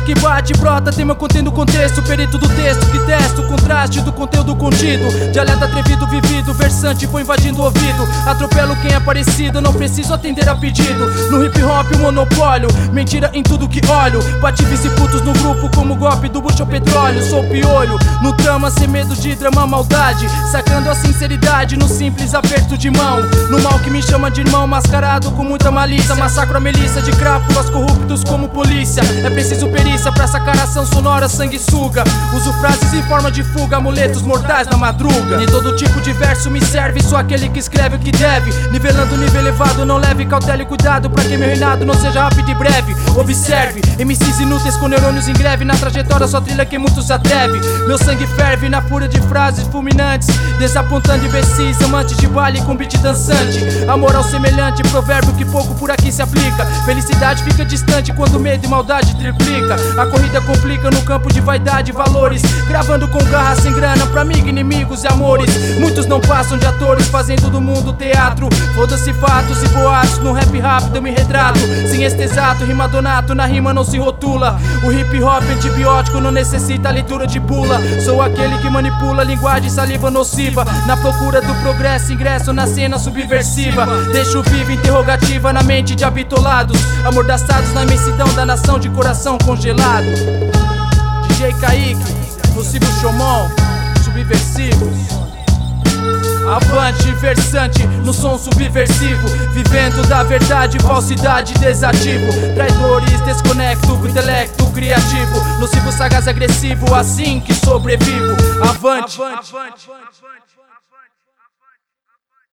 que bate, brota, tema contendo contexto, perito do texto que testa o contraste do conteúdo contido. Dialeto atrevido, vivido, versante, vou invadindo o ouvido. Atropelo quem é parecido, não preciso atender a pedido. No hip hop o monopólio, mentira em tudo que olho. Bati vice putos no grupo como golpe do bucho ao petróleo. Sou piolho, no trama sem medo de drama, maldade, sacando a sinceridade no simples aperto de mão. No mal que me chama de irmão, mascarado com muita malícia. Massacro a melissa de crápulas corruptos como polícia. É preciso perícia pra sacar ação sonora, sanguessuga. Uso frases em forma de fuga, amuletos mortais na madruga. Nem todo tipo de verso me serve, sou aquele que escreve o que deve. Nivelando o nível elevado, não leve cautela e cuidado pra que meu reinado não seja rápido e breve. Observe, MCs inúteis com neurônios em greve. Na trajetória só trilha quem muito se atreve. Meu sangue ferve na fúria de frases fulminantes, desapontando imbecis, amantes de baile com beat dançante. Amor ao semelhante, provérbio que pouco por aqui se aplica. Felicidade fica distante quando medo e maldade triplica. A corrida complica no campo de vaidade e valores, gravando com garra sem grana pra amigo, inimigos e amores. Muitos não passam de atores, fazendo do mundo teatro. Foda-se fatos e boatos, no rap rápido eu me retrato. Sem este exato, rima donato, na rima não se rotula. O hip hop antibiótico não necessita leitura de bula. Sou aquele que manipula linguagem e saliva nociva, na procura do progresso, ingresso na cena subversiva. Deixo viva interrogativa na mente de habitolados, amordaçados na imensidão da nação de coração congelado. DJ Kaique, Nocivo Shomon, subversivos. Avante, versante, no som subversivo, vivendo da verdade, falsidade, desativo. Traidores, desconecto, intelecto criativo. Nocivo, sagaz, agressivo, assim que sobrevivo. Avante.